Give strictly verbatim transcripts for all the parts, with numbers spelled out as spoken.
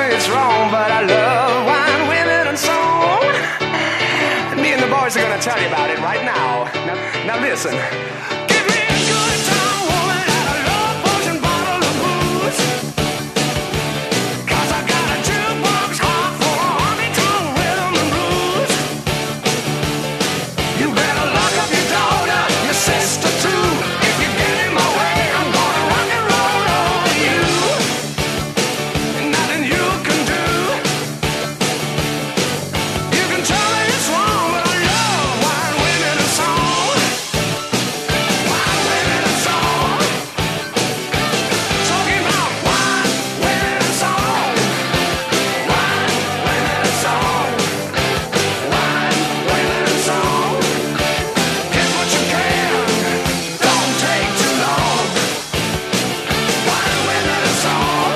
me it's wrong, but I love wine, women, and song. And me and the boys are gonna tell you about it right now. Now, now listen. Give me a good time, woman, and a love potion bottle of booze. 'Cause I got a jukebox heart for a honky-tonk rhythm and blues. You better lock up your daughter, your sister too. If you get in my way, I'm gonna rock and roll over you. And nothing you can do. You can tell me it's wrong, but I love wine, women, and song. Wine, women, and song. Talking about wine, women, and song. Wine, women, and song. Wine, women, and song. Get what you can, don't take too long. Wine, women, and song.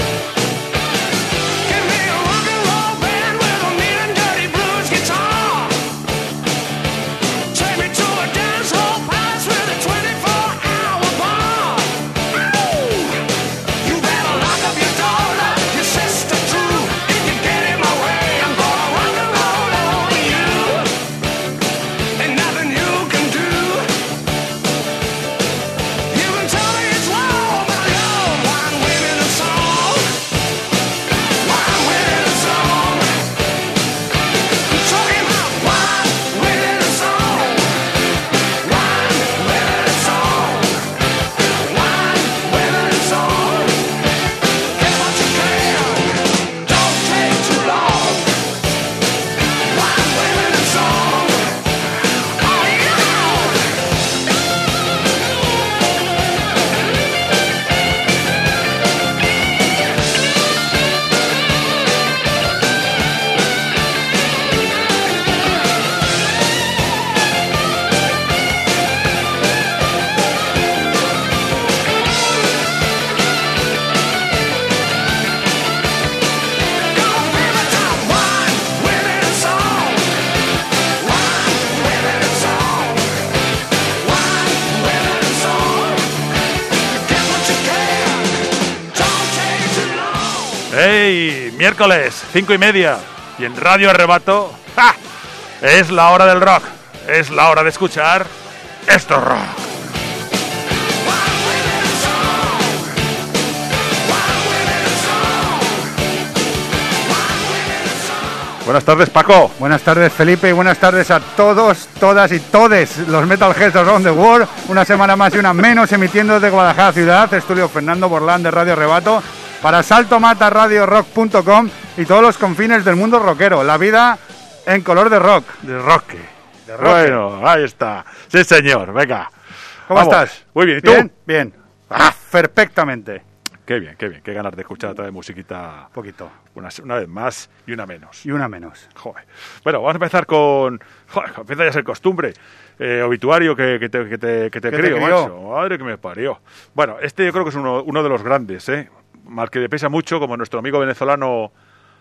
Give me a rock and roll band with a mean and dirty blues guitar. Take me to a dance hall palace with a twenty-four hour bar. Ooh. You better lock up your daughter, your sister too. If you get in my way, I'm gonna rock and roll over you. Ain't nothing you can do. You can tell me it's wrong, but I love wine, women, and song. Wine, women, and song. I'm talking about wine, women, and song. Wine, women, and song. Wine, women, and song. Get what you can, don't take too long. Wine, women, and song. Oh yeah! ¡Hey! Miércoles, cinco y media. Y en Radio Arrebato, ¡ja! Es la hora del rock. Es la hora de escuchar esto es rock. Buenas tardes, Paco. Buenas tardes, Felipe, y buenas tardes a todos, todas y todes los Metalheads around the world. Una semana más y una menos emitiendo desde Guadalajara ciudad, estudio Fernando Borlán de Radio Arrebato, para Salto Mata Radio Rock punto com y todos los confines del mundo rockero. La vida en color de rock. De rock. De rock. Bueno, ahí está. Sí, señor, venga. ¿Cómo Vamos. estás? Muy bien, ¿y tú? Bien, bien. Ah, perfectamente. Qué bien, qué bien. Qué ganas de escuchar otra vez musiquita. Un poquito. Una, una vez más y una menos. Y una menos. Joder. Bueno, vamos a empezar con... Joder, empieza ya a ser costumbre. Eh, obituario que, que te, que te, que te ¿Qué te crío, crió? macho. Madre que me parió. Bueno, este yo creo que es uno, uno de los grandes, ¿eh? Mal que le pesa mucho, como nuestro amigo venezolano...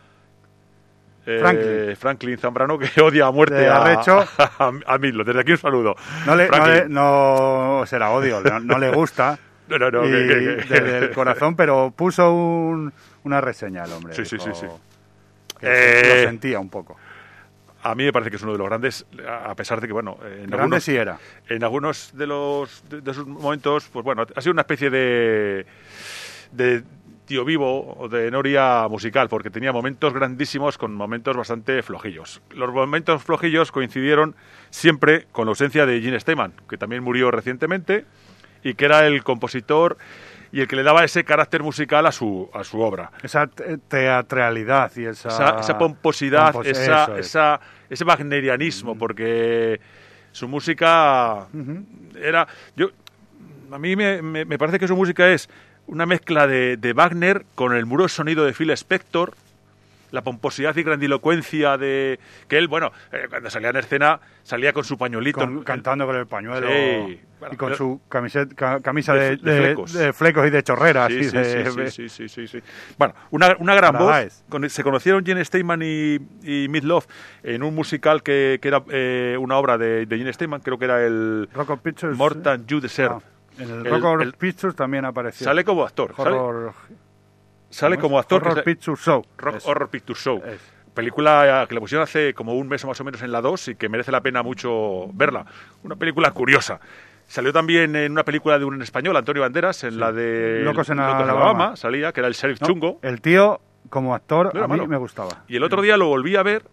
Eh, Franklin. Franklin Zambrano, que odia a muerte De a, Arrecho. a, a Milo. Desde aquí un saludo. No le, no, Franklin. le- no será odio, no, no le gusta. No, no, no, y que- que- que- desde el corazón, pero puso un, una reseña el hombre. Sí, sí, dijo sí, sí. que Eh, lo sentía un poco. A mí me parece que es uno de los grandes, a pesar de que, bueno, en Grande algunos, sí era. en algunos de los de, de sus momentos, pues bueno, ha sido una especie de, de tío vivo o de noria musical, porque tenía momentos grandísimos con momentos bastante flojillos. Los momentos flojillos coincidieron siempre con la ausencia de Gene Steinman, que también murió recientemente y que era el compositor y el que le daba ese carácter musical a su a su obra. Esa te- teatralidad y esa... Esa, esa pomposidad, compos- esa, eso es. esa, ese wagnerianismo, porque su música era... yo A mí me, me, me parece que su música es una mezcla de, de Wagner con el muro sonido de Phil Spector, la pomposidad y grandilocuencia de... que él, bueno, eh, cuando salía en escena, salía con su pañuelito. Con- cantando con el pañuelo Sí. y con Bueno, su camiseta, ca- camisa de- de, de de- flecos. de flecos y de chorreras. Sí, y sí, de- sí, sí, sí, sí, sí, sí. Bueno, una, una gran voz. Paradise. Con- se conocieron Gene Steinman y, y Meatloaf en un musical que, que era eh, una obra de, de Gene Steinman, creo que era el Rock of Pictures. More Than You Deserve. Ah, en el, El- Rock of el- Pictures también apareció. Sale como actor. sale- Horror- sale ¿Cómo como es? actor. que Horror es- Picture Show. Rock Es. Horror Picture Show. Es. Película que le pusieron hace como un mes o más o menos en la dos y que merece la pena mucho verla. Una película curiosa. Salió también en una película de un español, Antonio Banderas, en la de Locos en Alabama. Alabama. salía, que era el sheriff No, chungo. el tío, como actor, No era a mí malo. me gustaba. Y el otro día lo volví a ver,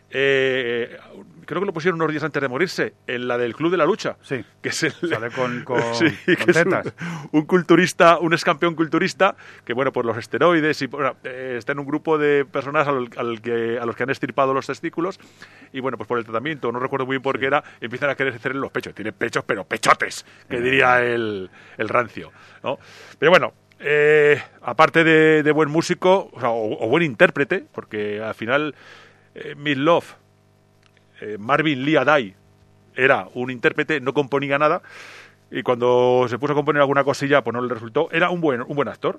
eh, creo que lo pusieron unos días antes de morirse, en la del Club de la Lucha. Sí. Que es el, Sale con- con- Sí, con que es un- tetas. Un, culturista, un ex campeón culturista, que bueno, por los esteroides y bueno, eh, está en un grupo de personas al, al que, a los que han extirpado los testículos y bueno, pues por el tratamiento, no recuerdo muy bien por qué era, empiezan a querer hacerle los pechos. Tiene pechos, pero pechotes, que diría el, el rancio, ¿no? Pero bueno, eh, aparte de, de buen músico, o, sea, o- o buen intérprete, porque al final eh, Meat Loaf, eh, Marvin Lee Adai, era un intérprete, no componía nada, y cuando se puso a componer alguna cosilla, pues no le resultó. Era un buen, un buen actor.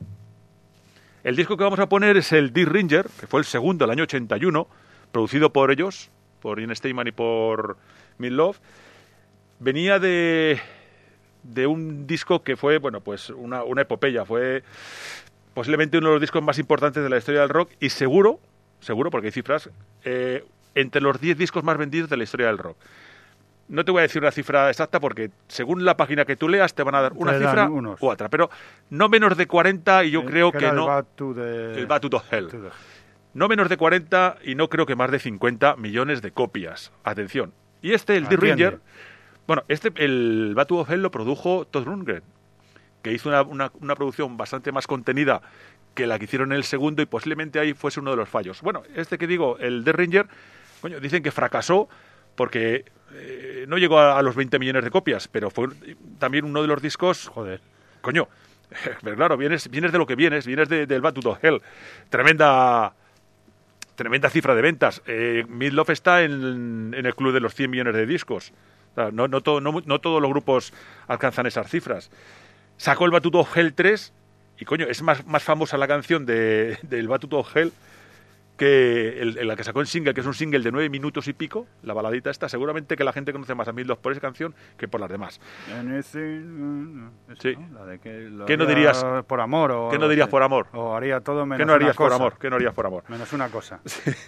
El disco que vamos a poner es el Dear Ringer, que fue el segundo del año ochenta y uno, producido por ellos, por Ian Steinman y por Meat Loaf. Venía de, de un disco que fue, bueno, pues una, una epopeya, fue posiblemente uno de los discos más importantes de la historia del rock y seguro, seguro, porque hay cifras, eh, entre los diez discos más vendidos de la historia del rock. No te voy a decir una cifra exacta porque según la página que tú leas te van a dar una Te dan cifra unos. u otra, pero no menos de cuarenta y yo creo Que que era el no... Bad to the- El Bad to the Hell. to the- No menos de cuarenta y no creo que más de cincuenta millones de copias. Atención. Y este, el The Atiende. Ringer, bueno, este, el Bad to the Hell lo produjo Todd Rundgren, que hizo una, una, una producción bastante más contenida que la que hicieron en el segundo y posiblemente ahí fuese uno de los fallos. Bueno, este que digo, el The Ringer, coño, dicen que fracasó porque eh, no llegó a, a los veinte millones de copias, pero fue también uno de los discos, Joder. coño, pero claro, vienes, vienes de lo que vienes, vienes de, del Bad to the Hell. Tremenda, tremenda cifra de ventas. Eh, Meat Loaf está en, en el club de los cien millones de discos. O sea, no, no, todo- no, no todos los grupos alcanzan esas cifras. Sacó el Bad to the Hell tres y, coño, es más, más famosa la canción de, del Bad to the Hell que el, el- la que sacó en single, que es un single de nueve minutos y pico, la baladita esta. Seguramente que la gente conoce más a Meat Loaf por esa canción que por las demás. Anything- esa, Sí. ¿no? La de que lo ¿Qué no haría dirías? por amor o ¿Qué algo no dirías así. por amor? O haría todo menos ¿Qué no harías una cosa. por amor? ¿Qué no harías por amor? Menos una cosa.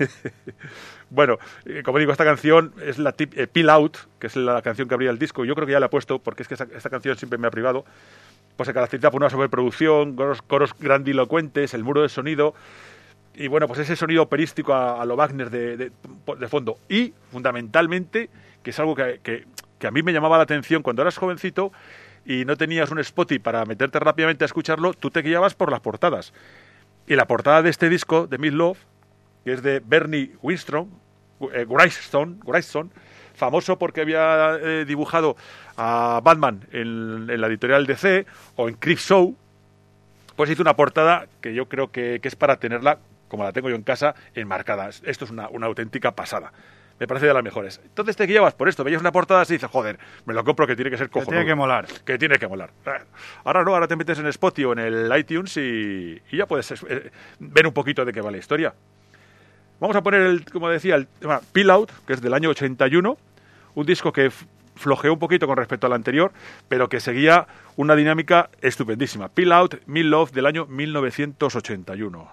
Bueno, eh, como digo, esta canción es la tip, eh, Peel Out, que es la canción que abría el disco. Yo creo que ya la he puesto, porque es que esta, esta canción siempre me ha privado. Pues se caracteriza por una sobreproducción, coros, coros grandilocuentes, el muro de sonido. Y bueno, pues ese sonido operístico a, a lo Wagner de, de, de fondo. Y, fundamentalmente, que es algo que, que, que a mí me llamaba la atención cuando eras jovencito y no tenías un Spotify para meterte rápidamente a escucharlo, tú te guiabas por las portadas. Y la portada de este disco, de Meat Loaf, que es de Bernie Weinstrom, eh, Wrightson, Wrightson, famoso porque había eh, dibujado a Batman en, en la editorial D C o en Creepshow, pues hizo una portada que yo creo que, que es para tenerla, como la tengo yo en casa, enmarcada. Esto es una, una auténtica pasada. Me parece de las mejores. Entonces te guiabas por esto, veías una portada así y dices, joder, me lo compro que tiene que ser Que cojonudo. tiene que molar. Que tiene que molar. Ahora no, ahora te metes en Spotify o en el iTunes y, y ya puedes eh, ver un poquito de qué va la historia. Vamos a poner, el, como decía, el tema Peel Out, que es del año ochenta y uno, un disco que f- flojeó un poquito con respecto al anterior, pero que seguía una dinámica estupendísima. Peel Out, Meat Loaf, del año mil novecientos ochenta y uno.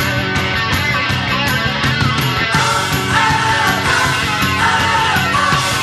Oh,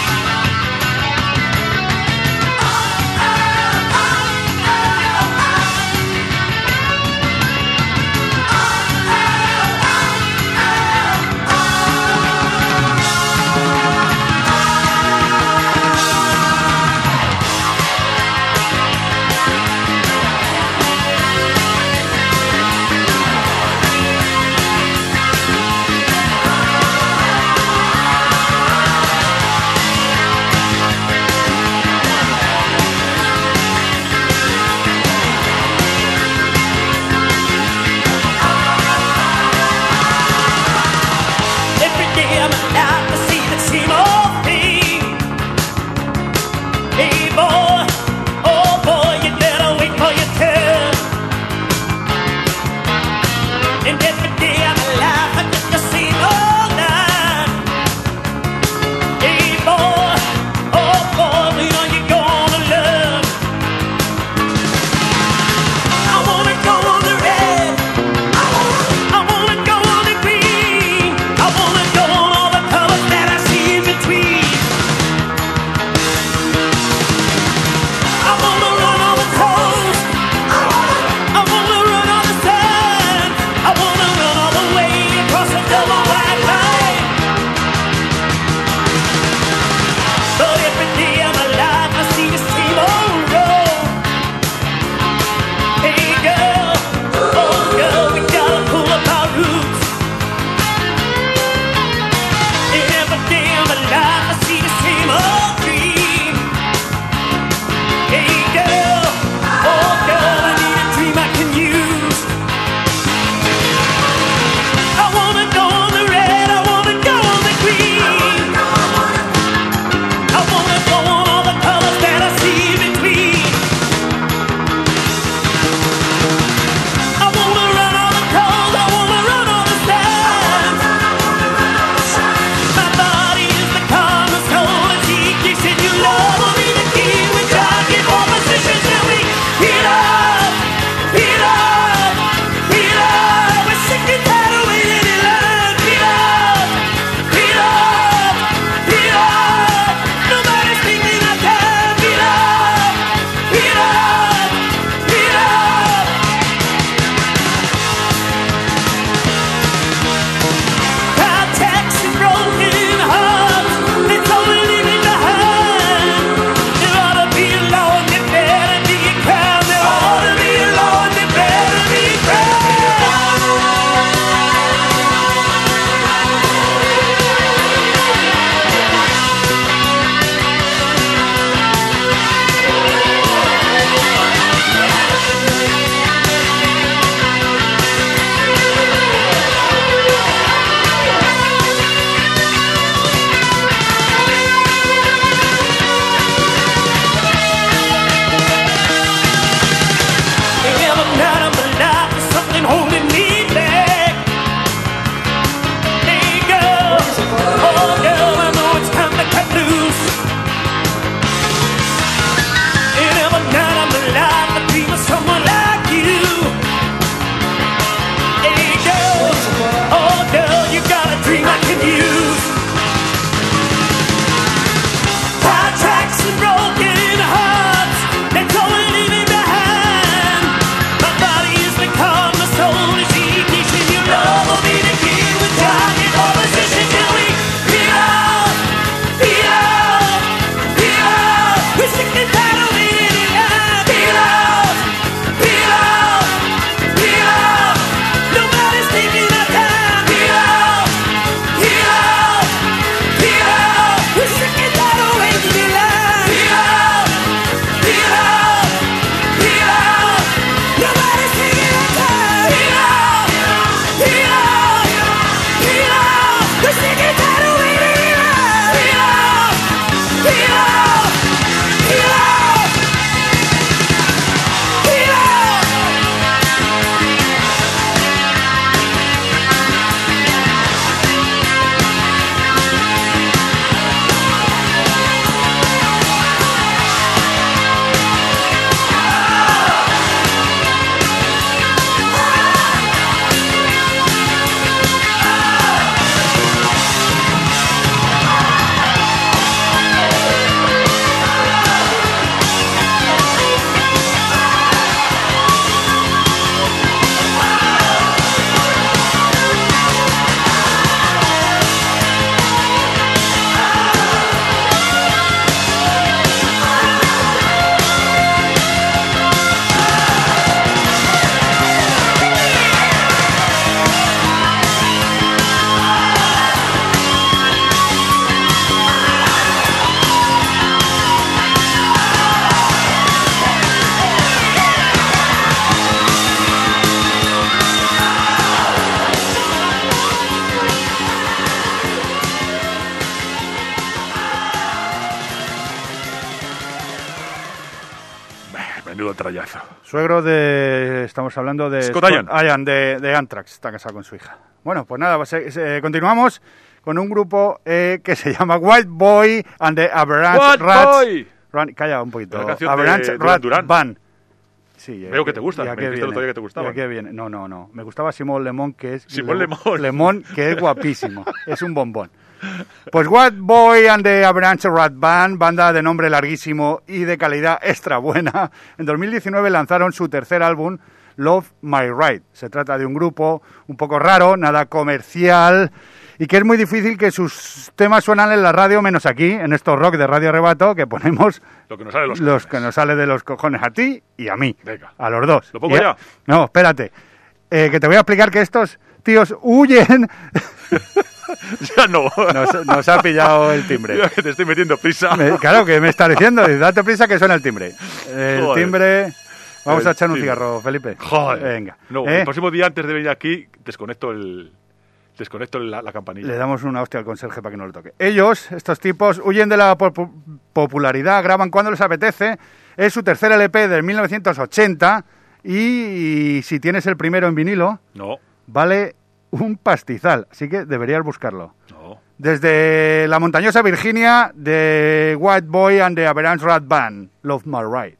Menudo trayazo. Suegro de... Estamos hablando de... Scott Ian. Ian, de, de Anthrax. Está casado con su hija. Bueno, pues nada, pues, eh, continuamos con un grupo eh, que se llama White Boy and the Avalanche White Rats. Boy. Run, calla un poquito. La canción Avalanche de Rat Duran Duran. Band. Sí, Veo que te gusta, ya me que dijiste el otro viene, día que te gustaba. ya que viene. No, no, no. Me gustaba Simón Lemón, que es... Simón Le- Lemón. Lemón, que es guapísimo. Es un bombón. Pues White Boy and the Avalanche Rat Band, banda de nombre larguísimo y de calidad extra buena, en dos mil diecinueve lanzaron su tercer álbum, Love My Ride. Se trata de un grupo un poco raro, nada comercial, y que es muy difícil que sus temas suenan en la radio, menos aquí, en estos rock de Radio Arrebato, que ponemos Lo que nos sale de los los cojones. que nos sale de los cojones a ti y a mí. Venga. A los dos. ¿Lo pongo Y a- ya? No, espérate. Eh, que te voy a explicar que estos tíos huyen. Ya no. Nos, nos ha pillado el timbre. Ya que te estoy metiendo prisa. Me- claro, que me está diciendo. Dice, date prisa que suena el timbre. El Joder. timbre... Vamos El a echar un timbre. cigarro, Felipe. Joder. Venga. No, ¿Eh? el próximo día antes de venir aquí, desconecto el... Desconecto la, la campanilla. Le damos una hostia al conserje para que no lo toque. Ellos, estos tipos, huyen de la popu- popularidad, graban cuando les apetece. Es su tercer L P del mil novecientos ochenta y, y si tienes el primero en vinilo, No, vale un pastizal. Así que deberías buscarlo. no. Desde la montañosa Virginia, de White Boy and the Avalanche Rat Band, Love My Ride.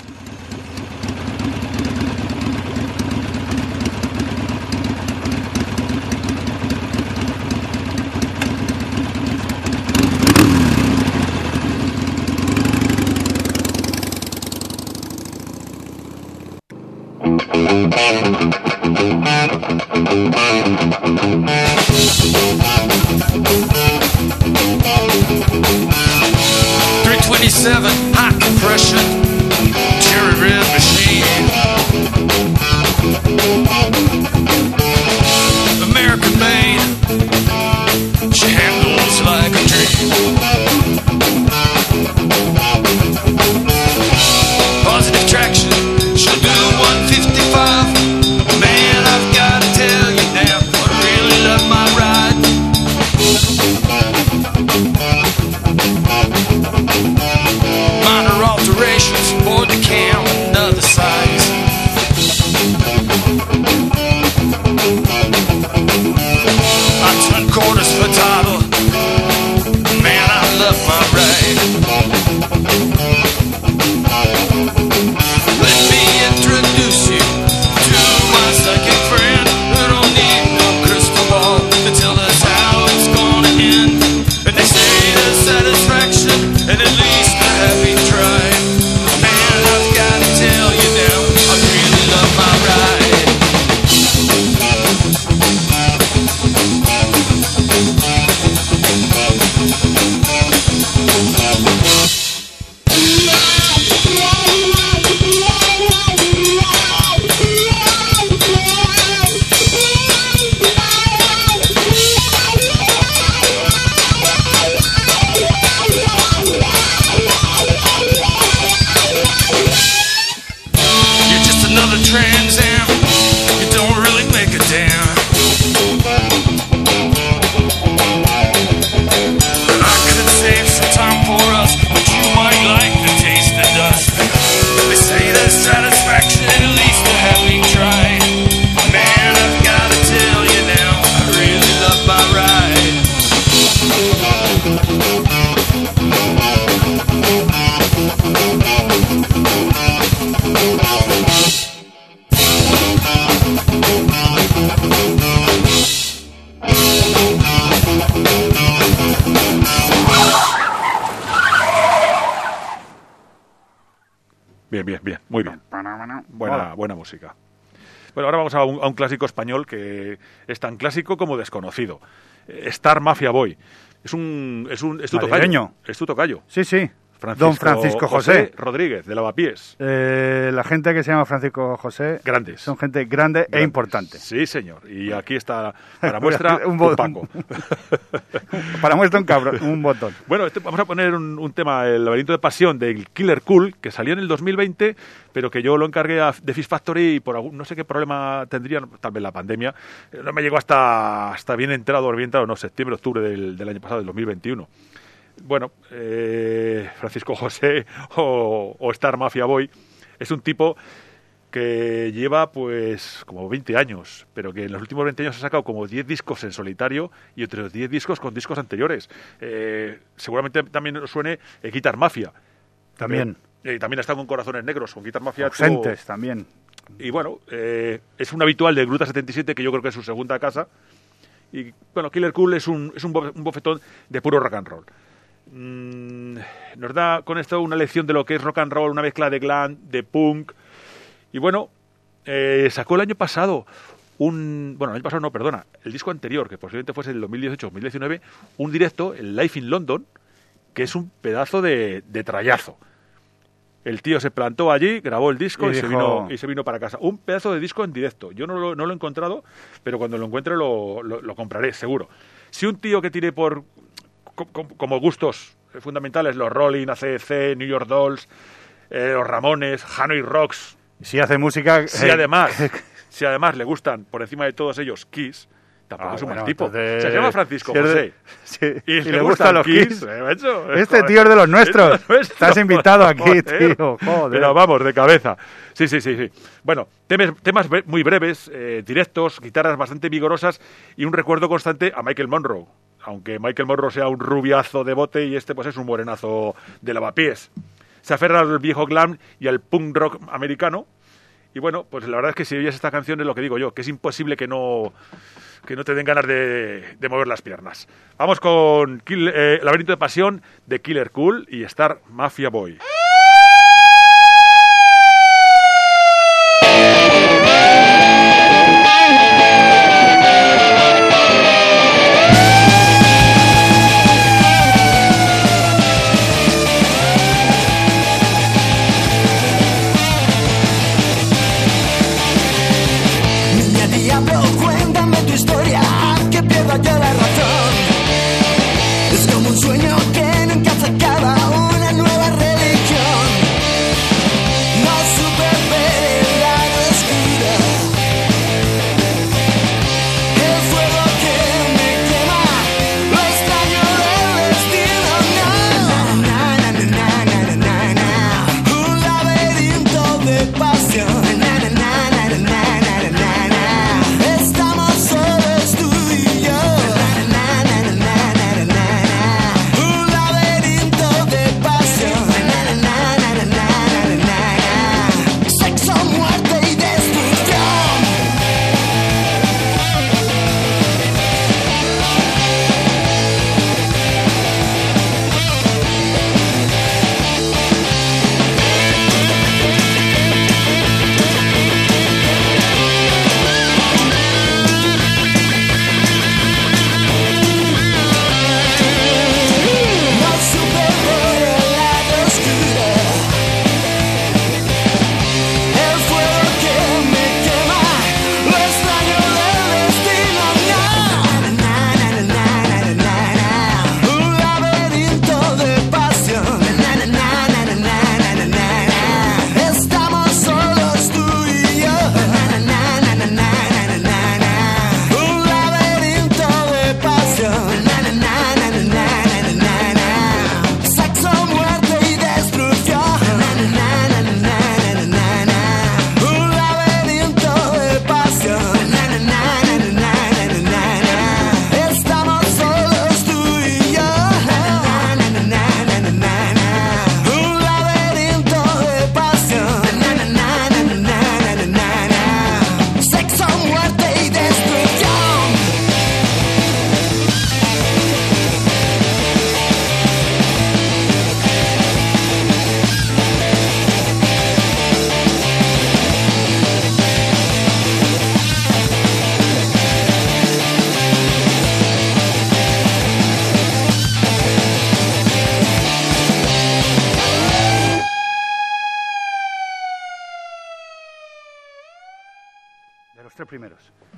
three twenty-seven, high compression, cherry red machine. American made, she handles like a dream. Positive traction, she'll do one fifty-five. Man, I've gotta tell you now, I really love my ride. Minor alterations for the cam, another size. I turn quarters for title. Man, I love my ride. Let me introduce you to my second friend who don't need no crystal ball to tell us how it's gonna end. And they say there's satisfaction and at least a happy try. Man, I've got to tell you now, I really love my ride. You're just another Trans Am. You don't really make a damn. I could save some time for us, but you might like the taste of dust. They say there's satisfaction, at least a happy try. Man, I've gotta tell you now, I really love my ride. Bien, bien, bien. Muy bien. Buena, Hola. buena música. Bueno, ahora vamos a un, a un clásico español que es tan clásico como desconocido. Eh, Star Mafia Boy. Es un... Es un es tu Madrileño. tocayo. Es tu tocayo. Sí, sí. Francisco Don Francisco José. Rodríguez, de Lavapiés. Eh, la gente que se llama Francisco José Grandes. son gente grande e Grandes. importante. Sí, señor. Y aquí está para muestra Un un, bo- Paco. Para muestra un cabrón, un botón. Bueno, este- vamos a poner un, un tema, El laberinto de pasión, del Killer Cool, que salió en el dos mil veinte, pero que yo lo encargué a The Fish Factory y por algún, no sé qué problema tendría, tal vez la pandemia, eh, no me llegó hasta, hasta bien entrado, bien entrado, no, septiembre, octubre del, del año pasado, del dos mil veintiuno. Bueno, eh, Francisco José o, o Star Mafia Boy es un tipo que lleva pues como veinte años, pero que en los últimos veinte años ha sacado como diez discos en solitario y otros diez discos con discos anteriores. Eh, seguramente también os suene eh, Guitar Mafia. También. Eh, también ha estado con Corazones Negros, con Guitar Mafia. Ausentes tuvo... también. Y bueno, eh, es un habitual de Gruta setenta y siete, que yo creo que es su segunda casa. Y bueno, Killer Cool es un, es un, bof, un bofetón de puro rock and roll. Mm, nos da con esto una lección de lo que es rock and roll, una mezcla de glam, de punk. Y bueno, eh, sacó el año pasado un... Bueno, el año pasado no, perdona. El disco anterior, que posiblemente fuese el dos mil dieciocho dos mil diecinueve, un directo, el Live in London, que es un pedazo de, de trayazo. El tío se plantó allí, grabó el disco y, y, dijo... se, vino, y se vino para casa. Un pedazo de disco en directo. Yo no lo, no lo he encontrado, pero cuando lo encuentre lo, lo, lo compraré, seguro. Si un tío que tire por... como, como gustos fundamentales, los Rolling, A C D C, New York Dolls, eh, los Ramones, Hanoi Rocks... Si hace música... Si eh, además, si además le gustan, por encima de todos ellos, Kiss, tampoco ah, es un bueno, mal tipo. Entonces, se llama Francisco si José. Sí, y, y le, le gustan los Kiss. Kiss eh, macho, este joder, tío es de los nuestros. Es nuestro, Estás invitado aquí, joder, tío. Joder. Pero vamos, de cabeza. Sí, sí, sí. sí. Bueno, temas, temas muy breves, eh, directos, guitarras bastante vigorosas y un recuerdo constante a Michael Monroe. Aunque Michael Monroe sea un rubiazo de bote y este pues es un morenazo de lavapiés. Se aferra al viejo glam y al punk rock americano. Y bueno, pues la verdad es que si oyes esta canción es lo que digo yo, que es imposible que no, que no te den ganas de, de mover las piernas. Vamos con Kill, eh, Laberinto de Pasión de Killer Cool y Star Mafia Boy. Yo la razón es como un sueño que nunca se acaba, una nueva religión. No supe ver el lado oscuro, el fuego que me quema, lo extraño del destino. No, na, na, na, na, na, na, na. Un laberinto de pasión. Na, na, na, na, na, na, na, na, na. Estamos solos tú y yo. De los tres primeros.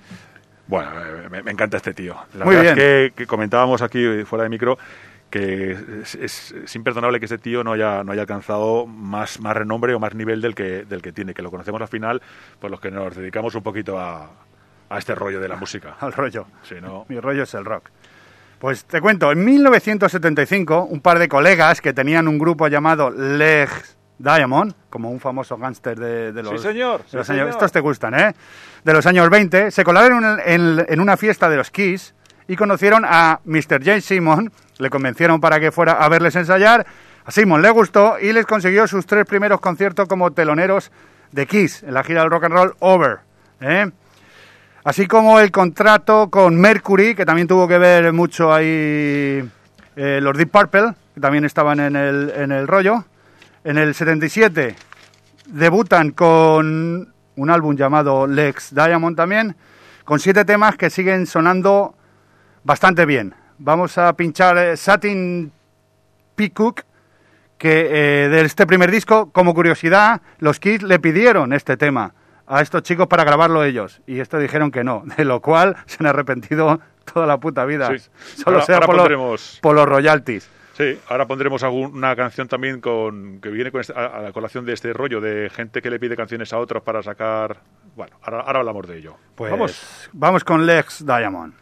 Bueno, me, me encanta este tío. La Muy verdad bien. es que, que comentábamos aquí fuera de micro que es, es, es imperdonable que ese tío no haya, no haya alcanzado más, más renombre o más nivel del que, del que tiene, que lo conocemos al final, pues los que nos dedicamos un poquito a, a este rollo de la música. Al rollo. Sí, ¿no? Mi rollo es el rock. Pues te cuento, en mil novecientos setenta y cinco, un par de colegas que tenían un grupo llamado Les Diamond, como un famoso gángster de, de los, Sí, señor, de los sí, años... señor. Estos te gustan, ¿eh? De los años veinte, se colaron en, en, en una fiesta de los Kiss y conocieron a mister James Simon, le convencieron para que fuera a verles ensayar, a Simon le gustó y les consiguió sus tres primeros conciertos como teloneros de Kiss en la gira del Rock and Roll Over, ¿eh? Así como el contrato con Mercury, que también tuvo que ver mucho ahí eh, los Deep Purple, que también estaban en el, en el rollo. En el setenta y siete debutan con un álbum llamado Lex Diamond también, con siete temas que siguen sonando bastante bien. Vamos a pinchar eh, Satin Peacock, que eh, de este primer disco, como curiosidad, los Kiss le pidieron este tema a estos chicos para grabarlo ellos, y estos dijeron que no, de lo cual se han arrepentido toda la puta vida. Sí. Solo Ahora- sea ahora por, pondremos- los, por los royalties. Sí, ahora pondremos algún- una canción también con que viene con este- a, a la colación de este rollo de gente que le pide canciones a otros para sacar... Bueno, ahora, ahora hablamos de ello. Pues Vamos. vamos con Lex Diamond.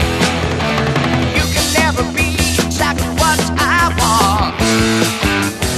You can never be exactly what I want.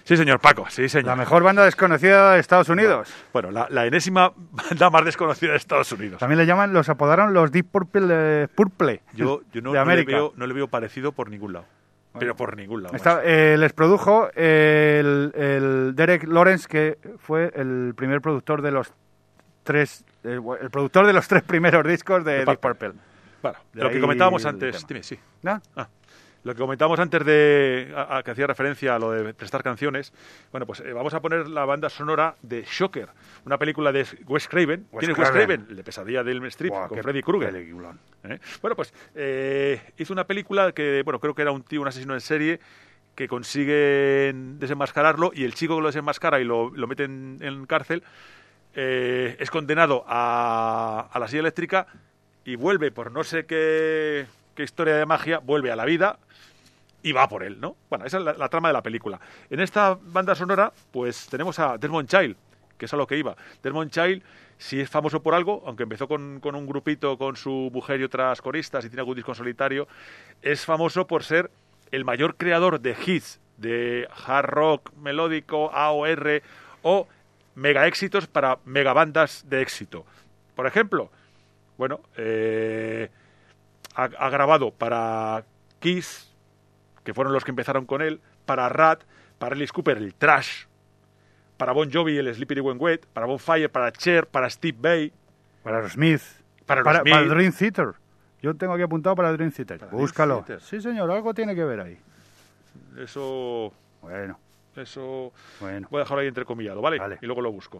Sí, señor Paco, sí, señor. La mejor banda desconocida de Estados Unidos. Bueno, la, la enésima banda más desconocida de Estados Unidos. También le llaman, los apodaron los Deep Purple, eh, Purple Yo, yo no, de no, le América. veo, no le veo parecido por ningún lado. Pero por ningún lado. Está- eh, les produjo el, el Derek Lawrence, que fue el primer productor de los tres, el, el productor de los tres primeros discos de De Deep Purple. Purple. Bueno, De lo que ahí comentábamos el antes. tema. Dime, sí. ¿No? Ah, lo que comentábamos antes de a, a que hacía referencia a lo de prestar canciones. Bueno, pues eh, vamos a poner la banda sonora de Shocker, una película de Wes Craven. Wes ¿Quién es Wes Craven? Craven? El de Pesadilla de Elm Street Buah, con qué Freddy Krueger. peliculón. ¿Eh? Bueno, pues eh, hizo una película que, bueno, creo que era un tío, un asesino en serie, que consiguen desenmascararlo y el chico que lo desenmascara y lo, lo mete en, en cárcel eh, es condenado a, a la silla eléctrica y vuelve por no sé qué, qué historia de magia, vuelve a la vida y va por él, ¿no? Bueno, esa es la, la trama de la película. En esta banda sonora, pues tenemos a Desmond Child, que es a lo que iba. Desmond Child, si es famoso por algo, aunque empezó con, con un grupito con su mujer y otras coristas y tiene algún disco en solitario, es famoso por ser el mayor creador de hits, de hard rock melódico, A O R o mega éxitos para megabandas de éxito. Por ejemplo, bueno, eh, ha, ha grabado para Kiss, que fueron los que empezaron con él, para Rat, para Alice Cooper, el Trash, para Bon Jovi, el Slippery When Wet, para Bonfire, para Cher, para Steve Vai, Para los Smith. Para los para, Smith. para el Dream Theater. Yo tengo aquí apuntado para el Dream Theater. Para Dream Búscalo. Theater. Sí, señor, algo tiene que ver ahí. eso... Bueno, Eso bueno. voy a dejarlo ahí entrecomillado, ¿vale? Vale. Y luego lo busco.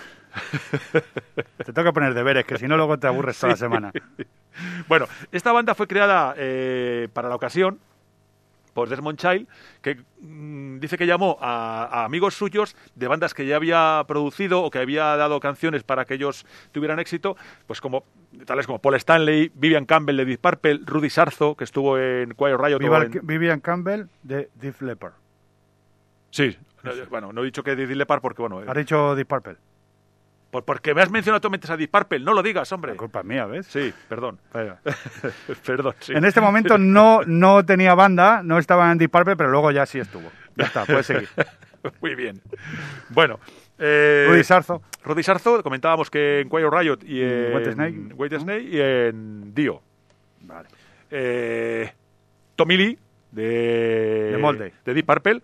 Te toca poner deberes, que si no luego te aburres toda la semana. Bueno, esta banda fue creada eh, para la ocasión por Desmond Child, que mm, dice que llamó a, a amigos suyos de bandas que ya había producido o que había dado canciones para que ellos tuvieran éxito, pues como tales como Paul Stanley, Vivian Campbell de Deep Purple, Rudy Sarzo, que estuvo en Quiet Riot. o Viva- en- Vivian Campbell de Deep Leppard. Sí, no, bueno, no he dicho que de Deep Leppard porque, bueno, eh, Has dicho Deep Purple. por- porque me has mencionado tú metes a Deep Purple, no lo digas, hombre. La culpa es mía, ¿ves? Sí, perdón. Vaya. Perdón, sí. En este momento no, no tenía banda, no estaba en Deep Purple, pero luego ya sí estuvo. Ya está, puedes seguir. Muy bien. Bueno, eh, Rudy Sarzo. Rudy Sarzo, comentábamos que en Quiet Riot y en White Snake. White Snake y en Dio. Vale. Eh, Tommy Lee de, De Molde. de Deep Purple.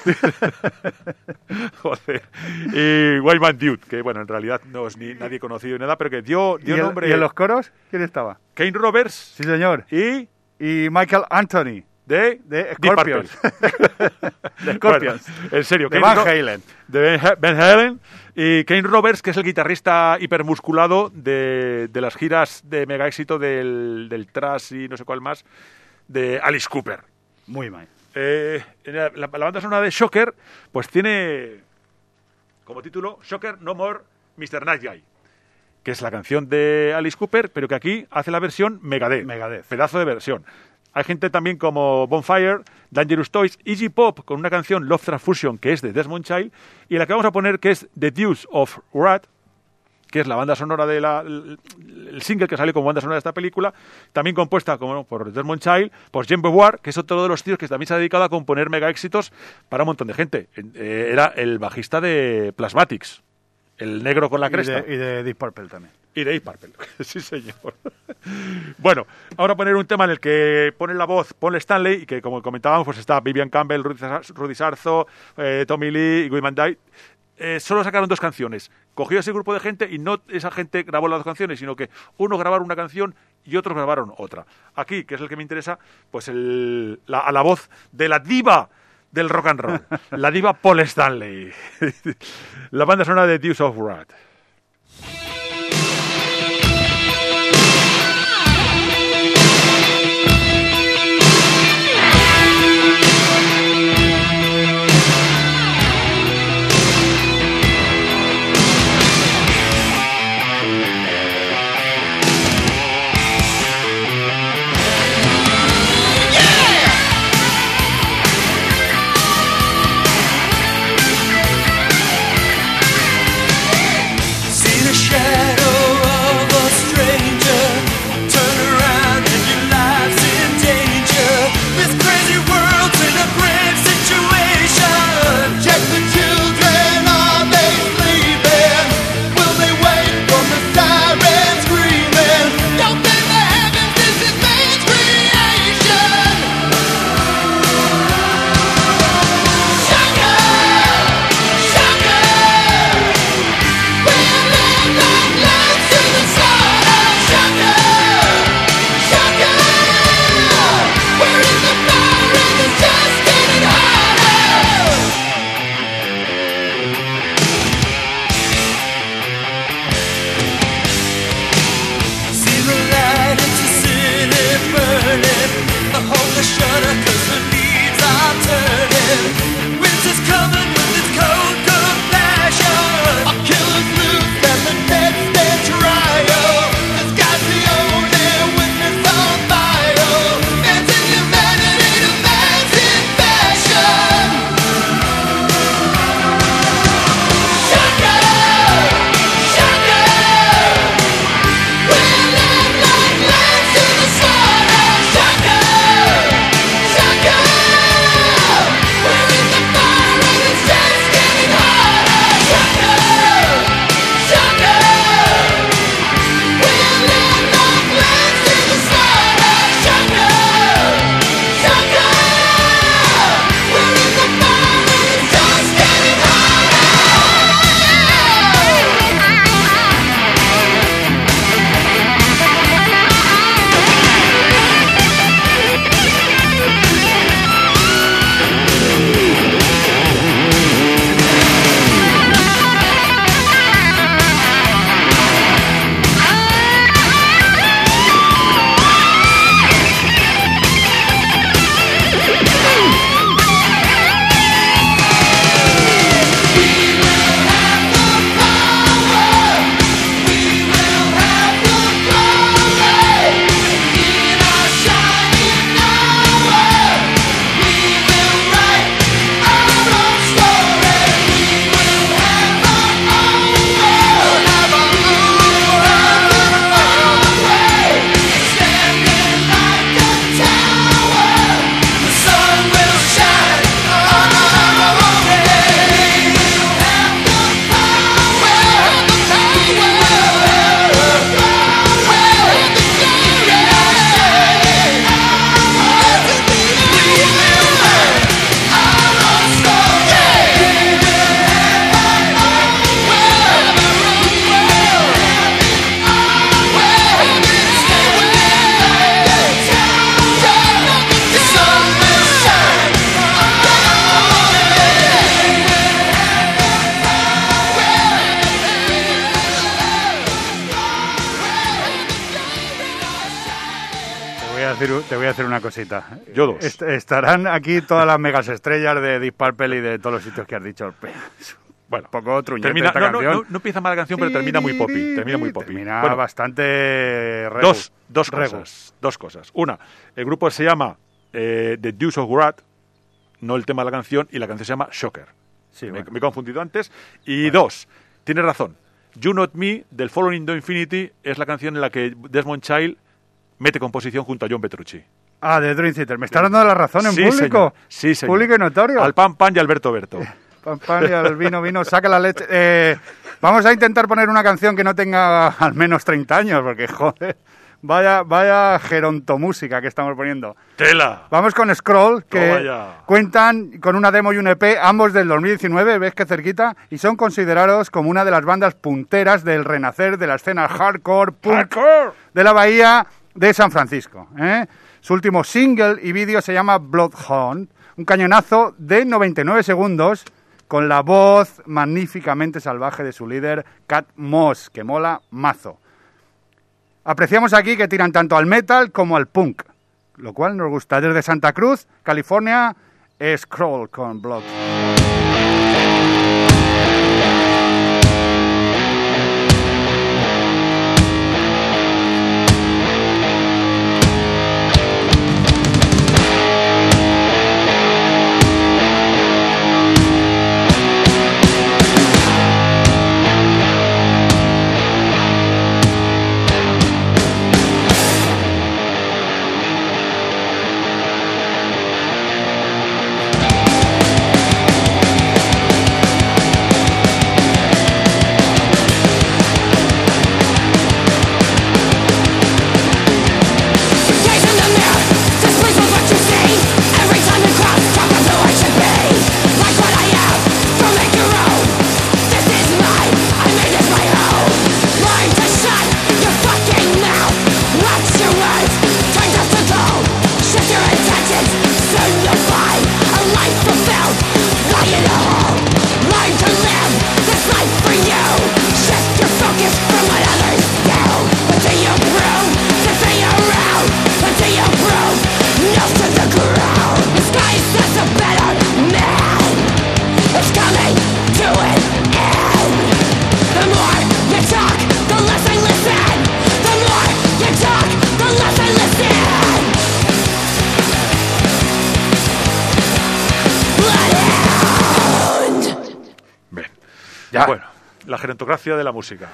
Joder. Y White Man Dude, que bueno, en realidad no es ni nadie conocido ni nada, pero que dio, ¿Y, dio el- nombre. y en los coros? ¿Quién estaba? Kane Roberts Sí, señor. y Y Michael Anthony, de, de Deep Scorpions. Purple. de Scorpions. Bueno, en serio, de Kane Van Ro- Halen. de Ben Ha- Ben Halen y Kane Roberts, que es el guitarrista hipermusculado de, de las giras de mega éxito del, del Trash y no sé cuál más, de Alice Cooper. Muy mal. Eh, en la, la banda sonora de Shocker, pues tiene como título Shocker No More mister Nice Guy, que es la canción de Alice Cooper, pero que aquí hace la versión Megadeth. Megadeth. Pedazo de versión. Hay gente también como Bonfire, Dangerous Toys, Iggy Pop, con una canción Love Transfusion, que es de Desmond Child, y la que vamos a poner, que es The Deuce of Wrath, que es la banda sonora de la, el, el single que salió como banda sonora de esta película, también compuesta como por Desmond Child, por Jim Beauvoir, que es otro de los tíos que también se ha dedicado a componer mega éxitos para un montón de gente. Eh, era el bajista de Plasmatics, el negro con la Y cresta. de, y de Deep Purple también. Y de Deep Purple, sí señor. Bueno, ahora poner un tema en el que pone la voz Paul Stanley y que, como comentábamos, pues está Vivian Campbell, Rudy Sar- Rudy Sarzo, eh, Tommy Lee y Wyman Dyke. Eh, solo sacaron dos canciones. Cogió ese grupo de gente y no esa gente grabó las dos canciones, sino que unos grabaron una canción y otros grabaron otra. Aquí, que es el que me interesa, pues el, la, a la voz de la diva del rock and roll, la diva Paul Stanley. La banda sonora de Deuce of Wrath. Yeah! a decir, te voy a decir una cosita. Yo dos. Est- estarán aquí todas las megas estrellas de Deep Purple y de todos los sitios que has dicho. Bueno, un poco truñete termina, esta no, no, canción. no, no empieza mal la canción, pero termina muy poppy. Termina muy poppy. Termina Bueno, bastante regu. dos, dos Regu. cosas. Dos cosas. Una, el grupo se llama eh, The Deuce of Wrath, no el tema de la canción, y la canción se llama Shocker. Sí, me, bueno. me he confundido antes. Y dos, tienes razón. You Not Me, del Following Into Infinity, es la canción en la que Desmond Child mete composición junto a John Petrucci. Ah, de Dream Theater. ¿Me está dando la razón en Sí, público? señor. Sí, señor. Público y notorio. Al pan, pan y Alberto Berto. Pan, pan y al vino, vino, saca la leche. Eh, vamos a intentar poner una canción que no tenga al menos treinta años, porque, joder, vaya, vaya gerontomúsica que estamos poniendo. ¡Tela! Vamos con Scroll, que Toma ya. cuentan con una demo y un E P, ambos del dos mil diecinueve, ves que cerquita, y son considerados como una de las bandas punteras del renacer de la escena hardcore punk ¡Hardcore! de la bahía de San Francisco. ¿eh? Su último single y vídeo se llama Bloodhound, un cañonazo de noventa y nueve segundos con la voz magníficamente salvaje de su líder, Cat Moss, que mola mazo. Apreciamos aquí que tiran tanto al metal como al punk, lo cual nos gusta. Desde Santa Cruz, California, Scroll con Blood. Gaze in the mirror, displeased with what you see. Every time you cross, talk of who I should be. Like what I am, don't make your own. This is mine, I made this my own. Learn to shut your fucking mouth. Watch your words, turn dust to gold. Shift your intentions, soon you'll find a life fulfilled. Lie in a hole, learn to live this life for you. Shift your focus from what others do. Until you prove to be around. Until you prove nose to the ground. The sky says a better man is coming to an end. The more you talk, the less I listen. The more you talk, the less I listen. Bloodhound. Bien. Ya. Bueno, la gerontocracia de la música.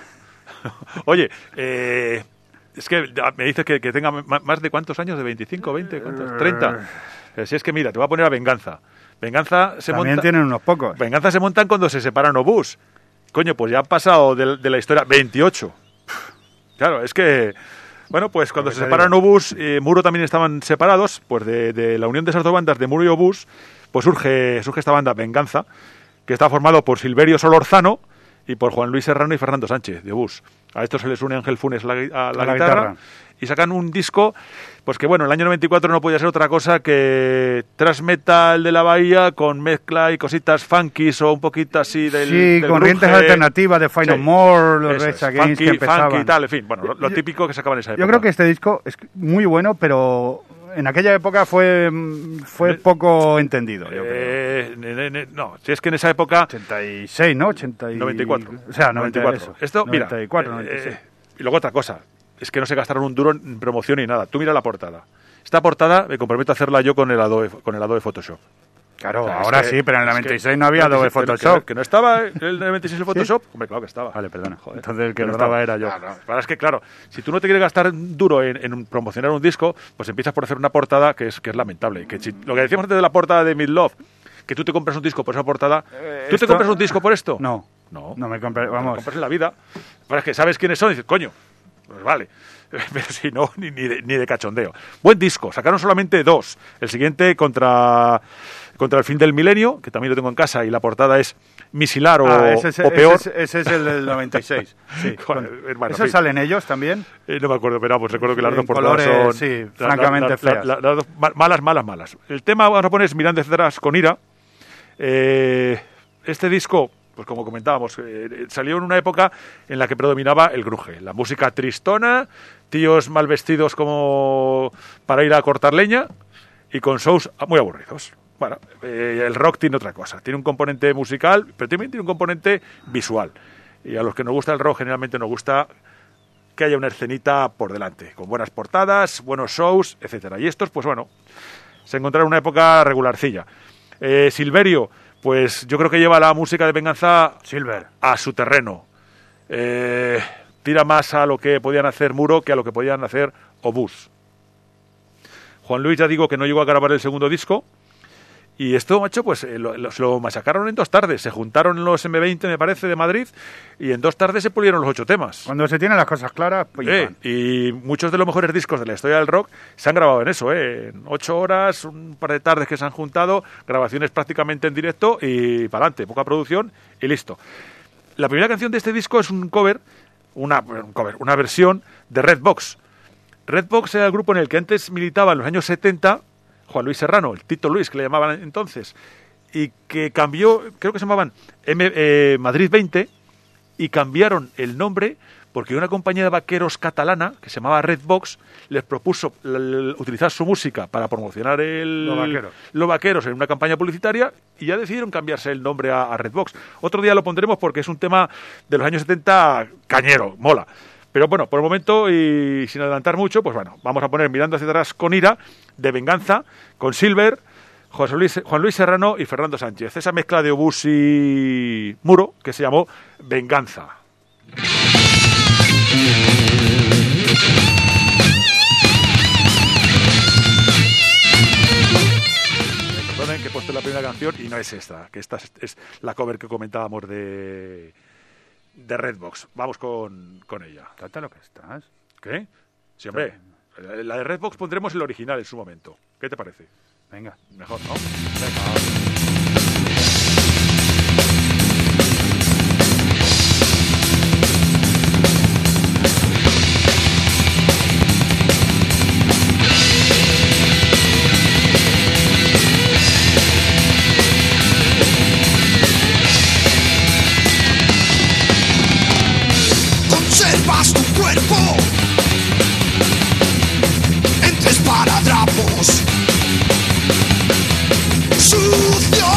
Oye, eh, es que ya me dices que, que tenga ma- más de cuántos años, de veinticinco, veinte, ¿cuántos? treinta. Eh, si es que mira, te voy a poner a Venganza. Venganza se También monta. tienen unos pocos. Venganza se montan cuando se separan Obús. Coño, pues ya han pasado de, de la historia veintiocho. Claro, es que. Bueno, pues cuando Lo que se te separan digo. Obús, eh, Muro también estaban separados, pues de, de la unión de esas dos bandas, de Muro y Obús, pues surge, surge esta banda Venganza, que está formado por Silverio Solorzano y por Juan Luis Serrano y Fernando Sánchez, de Obús. A esto se les une Ángel Funes la gui- a la, A la guitarra, guitarra. y sacan un disco, pues que bueno, el año noventa y cuatro no podía ser otra cosa que thrash metal de la bahía con mezcla y cositas funkies o un poquito así del Sí, del corrientes grunge. alternativas de Final Sí, More, los eso Red es, Against funky, que empezaban. funky y tal, en fin, bueno, lo, lo Yo- típico que sacaban en esa época. Yo creo que este disco es muy bueno, pero en aquella época fue, fue poco entendido. Yo creo. Eh, ne- ne- ne- no, si es que en esa época ochenta y seis, ¿no? ochenta y... noventa y cuatro. O sea, noventa y cuatro. noventa y cuatro. Esto, mira, noventa y cuatro, eh, noventa y seis. eh, y luego otra cosa, es que no se gastaron un duro en promoción ni nada. Tú mira la portada. Esta portada me comprometo a hacerla yo con el Adobe, con el Adobe Photoshop. Claro, O sea, es ahora que- sí, pero en el es noventa y que- seis no había que- Adobe que- que- Photoshop. Que no estaba en el noventa y seis el Photoshop. Hombre, claro que estaba. Vale, perdona. Joder. Entonces el que no Perdona. estaba era yo. Claro, no. La verdad es que, claro, si tú no te quieres gastar duro en, en promocionar un disco, pues empiezas por hacer una portada que es, que es lamentable. Que si- lo que decíamos antes de la portada de Mid Love, que tú te compras un disco por esa portada. ¿Tú esto- te compras un disco por esto? No. No. No me compré, Lo vamos. compras en la vida. Pero es que sabes quiénes son y dices, coño, pues vale. Pero si no, ni, ni, de, ni de cachondeo. Buen disco. Sacaron solamente dos. El siguiente contra, contra el fin del milenio, que también lo tengo en casa, y la portada es Misilar o, Ah, ese, es- o peor. ese, es- ese es el del noventa y seis. Sí. Joder, Con- hermano, ¿Esos sí. salen ellos también? Eh, no me acuerdo, pero pues recuerdo que las En dos portadas colores, son sí, la- francamente la- la- feas. la- las dos ma- malas, malas, malas. El tema vamos a poner es Mirando detrás con ira. Eh, este disco, pues como comentábamos, eh, salió en una época en la que predominaba el grunge, la música tristona, tíos mal vestidos como para ir a cortar leña y con shows muy aburridos. Bueno, eh, el rock tiene otra cosa, tiene un componente musical, pero también tiene un componente visual. Y a los que nos gusta el rock generalmente nos gusta que haya una escenita por delante, con buenas portadas, buenos shows, etcétera. Y estos, pues bueno, se encontraron en una época regularcilla. Eh, Silverio, pues yo creo que lleva la música de Venganza Silver. a su terreno. Eh, tira más a lo que podían hacer Muro que a lo que podían hacer Obús. Juan Luis, ya digo que no llegó a grabar el segundo disco. Y esto, macho, pues eh, lo, lo, lo machacaron en dos tardes. Se juntaron los eme veinte, me parece, de Madrid, y en dos tardes se pulieron los ocho temas. Cuando se tienen las cosas claras, pues Eh, y muchos de los mejores discos de la historia del rock se han grabado en eso, ¿eh? En ocho horas, un par de tardes que se han juntado, grabaciones prácticamente en directo y para adelante, poca producción y listo. La primera canción de este disco es un cover, una, un cover, una versión de Redbox. Redbox era el grupo en el que antes militaba en los años setenta Juan Luis Serrano, el Tito Luis que le llamaban entonces, y que cambió, creo que se llamaban M, eh, Madrid veinte, y cambiaron el nombre porque una compañía de vaqueros catalana que se llamaba Redbox les propuso l- l- utilizar su música para promocionar el, Los vaqueros. los vaqueros en una campaña publicitaria y ya decidieron cambiarse el nombre a, a Redbox. Otro día lo pondremos porque es un tema de los años setenta cañero, mola. Pero bueno, por el momento y sin adelantar mucho, pues bueno, vamos a poner Mirando hacia atrás con ira, de Venganza, con Silver, José Luis, Juan Luis Serrano y Fernando Sánchez. Esa mezcla de Obús y Muro que se llamó Venganza. Me perdonen que he puesto la primera canción y no es esta, que esta es, es la cover que comentábamos de, de Redbox. Vamos con, con ella. Trata lo que estás. ¿Qué? Sí, hombre. La de Redbox pondremos el original en su momento. ¿Qué te parece? Venga. Mejor, ¿no? Conservas tu cuerpo entre esparadrapos, sucio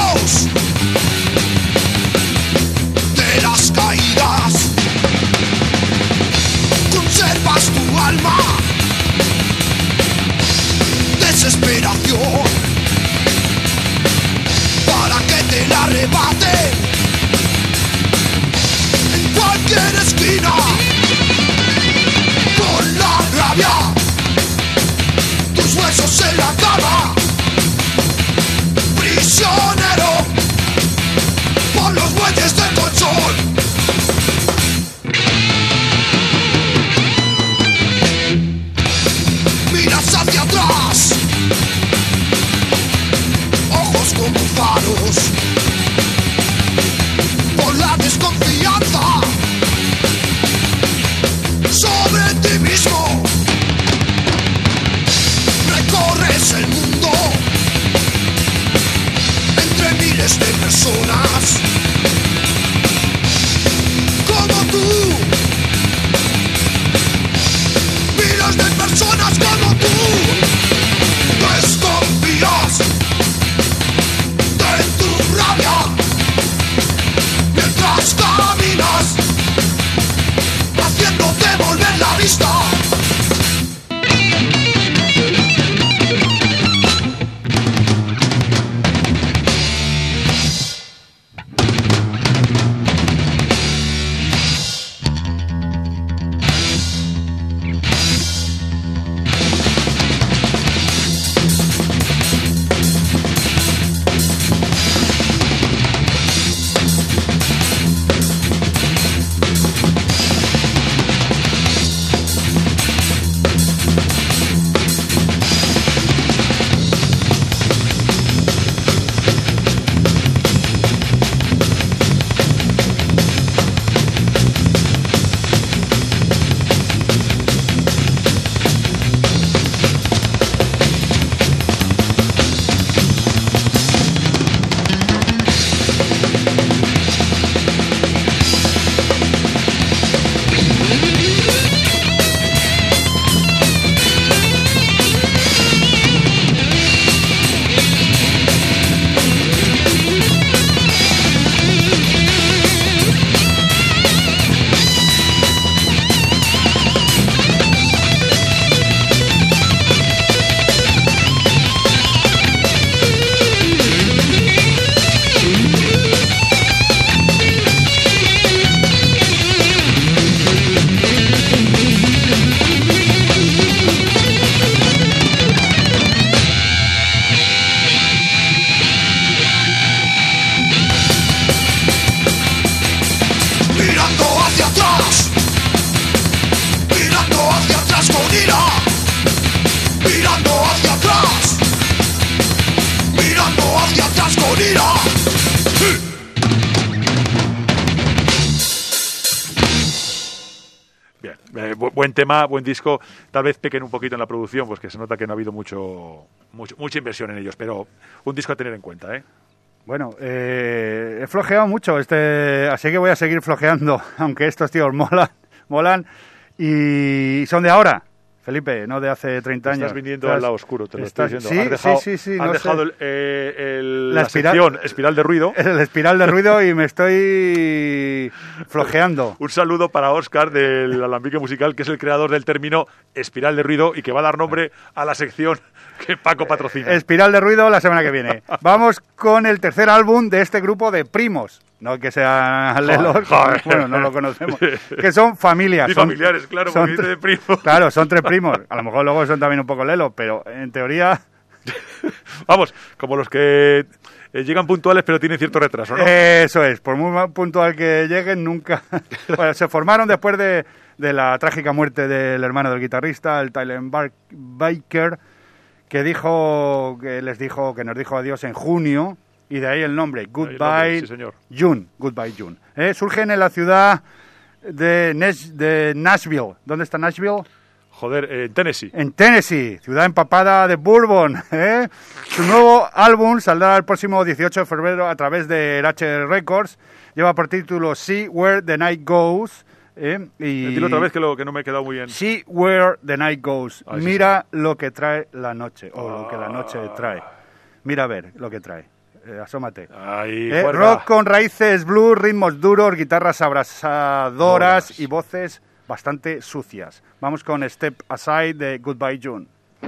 bu- buen tema, buen disco. Tal vez pequen un poquito en la producción, pues que se nota que no ha habido mucho, mucho mucha inversión en ellos, pero un disco a tener en cuenta, ¿eh? Bueno, eh, he flojeado mucho, este, así que voy a seguir flojeando, aunque estos tíos molan, molan y son de ahora. Felipe, no de hace treinta años. Estás viniendo Estás- al lado oscuro, te lo estás- estoy diciendo. Sí, has dejado, sí, sí, sí, has no dejado sé. el, eh, el- La la, espiral- sección espiral de ruido. El espiral de ruido y me estoy flojeando. Un saludo para Óscar del Alambique Musical, que es el creador del término espiral de ruido y que va a dar nombre a la sección que Paco patrocina. Espiral de ruido la semana que viene. Vamos con el tercer álbum de este grupo de primos. No que sean lelos, joder. bueno, no lo conocemos. Que son familias. Y son- familiares, claro, son porque dice tre- de primos. Claro, son tres primos. A lo mejor luego son también un poco lelos, pero en teoría... Vamos, como los que eh, llegan puntuales pero tienen cierto retraso, ¿no? Eso es, por muy puntual que lleguen, nunca... Bueno, se formaron después de, de la trágica muerte del hermano del guitarrista, el Tyler Bar- Baker, que dijo, que les dijo, que nos dijo adiós en junio, y de ahí el nombre, Goodbye nombre, sí, señor. June. Goodbye June. Eh, surgen en la ciudad de, Nash- de Nashville. ¿Dónde está Nashville? Joder, eh, en Tennessee. En Tennessee, ciudad empapada de Bourbon. ¿eh? Su nuevo álbum saldrá el próximo dieciocho de febrero a través de R H Records. Lleva por título See Where the Night Goes. ¿eh? Y... Dilo otra vez que, lo, que no me he quedado muy bien. See Where the Night Goes. Ah, sí, Mira lo que trae la noche, o lo que la noche Ah. trae. Mira a ver lo que trae. Eh, asómate. Ahí, Eh, juerga. rock con raíces blues, ritmos duros, guitarras abrasadoras Doras. y voces bastante sucias. Vamos con Step Aside de Goodbye June.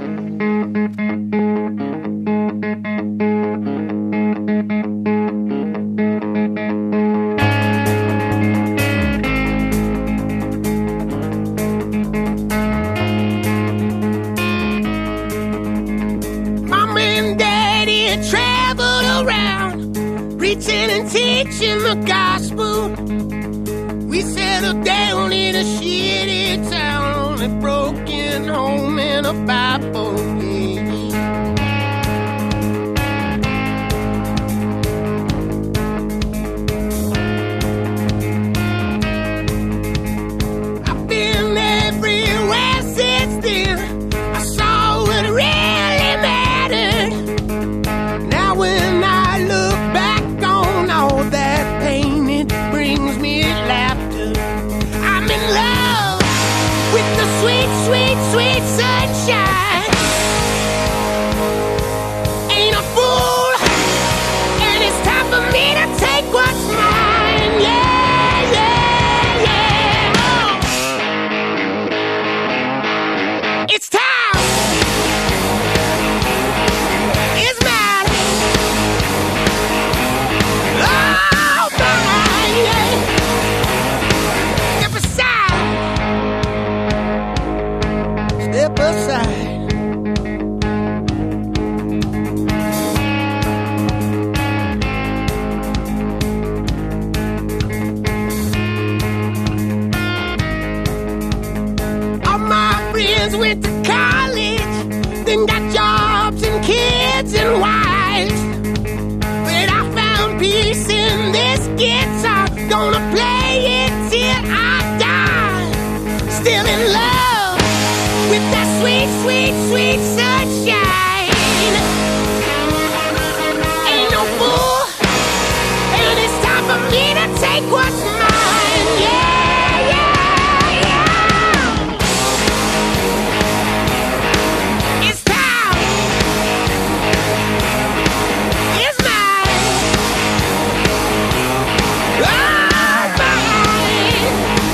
Mom and Daddy had traveled around, preaching and teaching the gospel. We settled down in a shitty town, a broken home and a Bible. Yeah. I've been everywhere since then. I saw what really mattered. Now when I look back on all that pain, it brings me laughter. I'm in love with the sweet, sweet, sweet sunshine. Ain't a fool, and it's time for me to take what's mine. Yeah, yeah, yeah. Oh. It's time. It's mine. Oh, mine, yeah. Step aside. Step aside. All my friends went to college, then got jobs and kids and wives. But I found peace in this guitar, gonna play it till I die. Still in love with that sweet, sweet, sweet sunshine. Ain't no fool, and it's time for me to take what's mine. Yeah, yeah, yeah. It's time. It's mine. Oh, mine.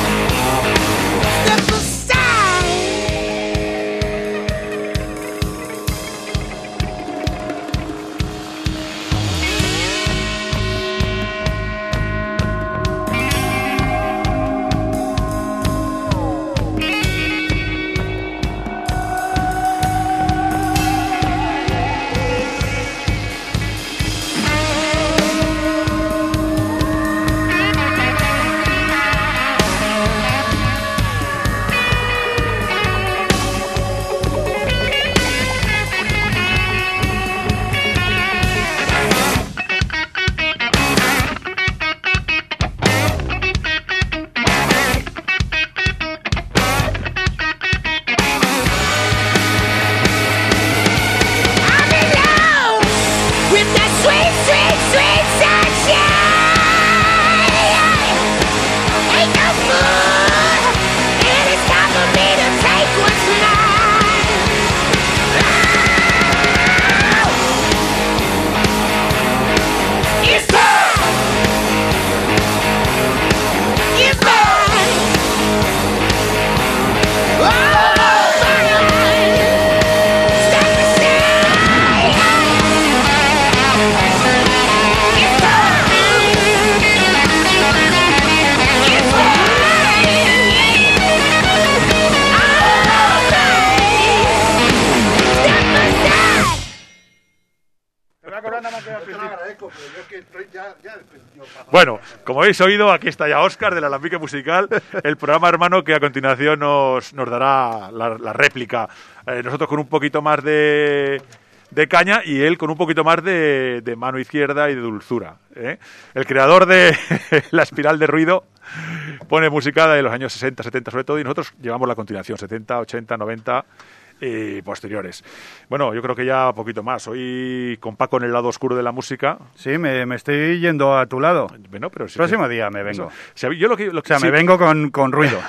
Step aside. Bueno, como habéis oído, aquí está ya Óscar del Alambique Musical, el programa hermano que a continuación nos, nos dará la, la réplica. Eh, nosotros con un poquito más de, de caña y él con un poquito más de, de mano izquierda y de dulzura. ¿eh? El creador de La Espiral de Ruido pone música de los años sesenta, setenta sobre todo, y nosotros llevamos la continuación, setenta, ochenta, noventa y posteriores. Bueno, yo creo que ya poquito más. Hoy con Paco en el lado oscuro de la música. Sí, me, me estoy yendo a tu lado. Bueno, pero si Próximo que, día me vengo. Eso, si, yo lo que, lo que, o sea, si, me vengo con, con ruido.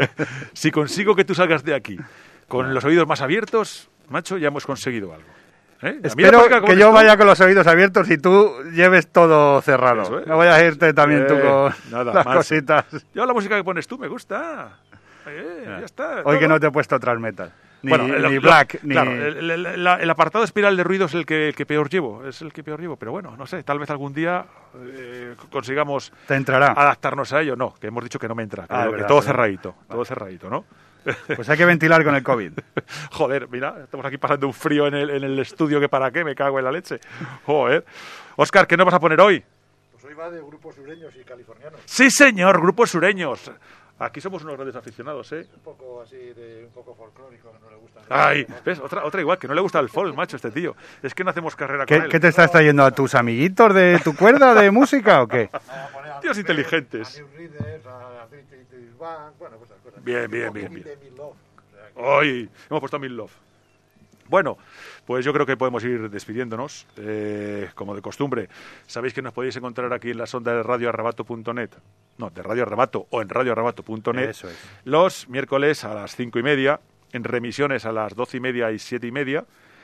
Si consigo que tú salgas de aquí con los oídos más abiertos, macho, ya hemos conseguido algo. ¿Eh? Espero que yo vaya con los oídos abiertos y tú lleves todo cerrado. Eso, ¿eh? No vayas a irte también eh, tú con nada, las más. cositas. Yo la música que pones tú me gusta. Eh, ya está. Hoy todo. que no te he puesto thrash metal. Ni, bueno, ni el, black, lo, ni... Claro, el, el, el, el apartado espiral de ruido es el que, el que peor llevo. Es el que peor llevo, pero bueno, no sé. Tal vez algún día eh, consigamos te entrará. adaptarnos a ello. No, que hemos dicho que no me entra. Que, ah, que verdad, todo verdad. cerradito. Vale. Todo cerradito, ¿no? Pues hay que ventilar con el COVID. Joder, mira, estamos aquí pasando un frío en el, en el estudio que para qué, me cago en la leche. Joder. Óscar, ¿qué nos vas a poner hoy? Pues hoy va de grupos sureños y californianos. Sí, señor, grupos sureños. Aquí somos unos grandes aficionados, ¿eh? Un poco así, de un poco folclórico, que no le gusta. Ay, ¿ves? Otra, otra igual, que no le gusta el folk, macho, este tío. Es que no hacemos carrera ¿Qué, con él. ¿Qué te estás trayendo? ¿A tus amiguitos de tu cuerda de música o qué? Tíos inteligentes. A New Readers, a Three Three Band, bueno, pues esas cosas. Bien, bien, Un bien, poquito bien. de Mil Love, o sea que- Hoy hemos puesto Mil Love. Bueno, pues yo creo que podemos ir despidiéndonos, eh, como de costumbre. Sabéis que nos podéis encontrar aquí en la sonda de radio arrebato punto net, no, de Radio Arrebato o en radio arrebato punto net, Eso es. los miércoles a las cinco y media, en remisiones a las doce y media y siete y media.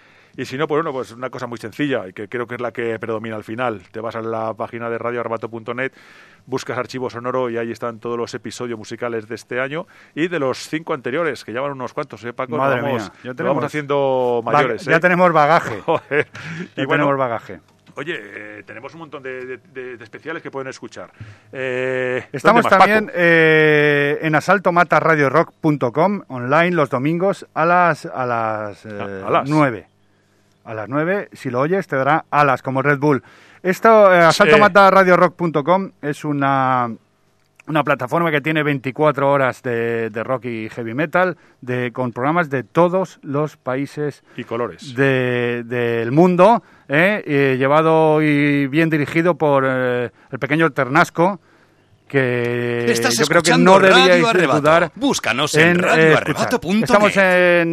Y si no, pues bueno, pues una cosa muy sencilla y que creo que es la que predomina al final. Te vas a la página de radio arrebato punto net, buscas archivo sonoro y ahí están todos los episodios musicales de este año y de los cinco anteriores, que ya van unos cuantos, ¿eh, Paco? Madre Nos vamos, mía, ya nos tenemos- vamos haciendo mayores, Ba- Ya ¿eh? tenemos bagaje. Joder. Ya Y bueno, tenemos bagaje. oye, eh, tenemos un montón de, de- de- de especiales que pueden escuchar. Eh, Estamos ¿dónde más, también Paco? eh, en asalto mata radio rock punto com, online los domingos a las, a las, eh, A- a las. nueve. A las nueve, si lo oyes, te dará alas, como Red Bull. Esto, eh, asalto mata radio rock punto com, es una, una plataforma que tiene veinticuatro horas de, de rock y heavy metal, de, con programas de todos los países Y colores. de- del mundo, ¿eh? Eh, llevado y bien dirigido por eh, el pequeño Ternasco, que Estás yo creo que escuchando no deberíais Radio Arrebato. dudar Búscanos en en eh, radio escuchar. arrebato punto net. Estamos en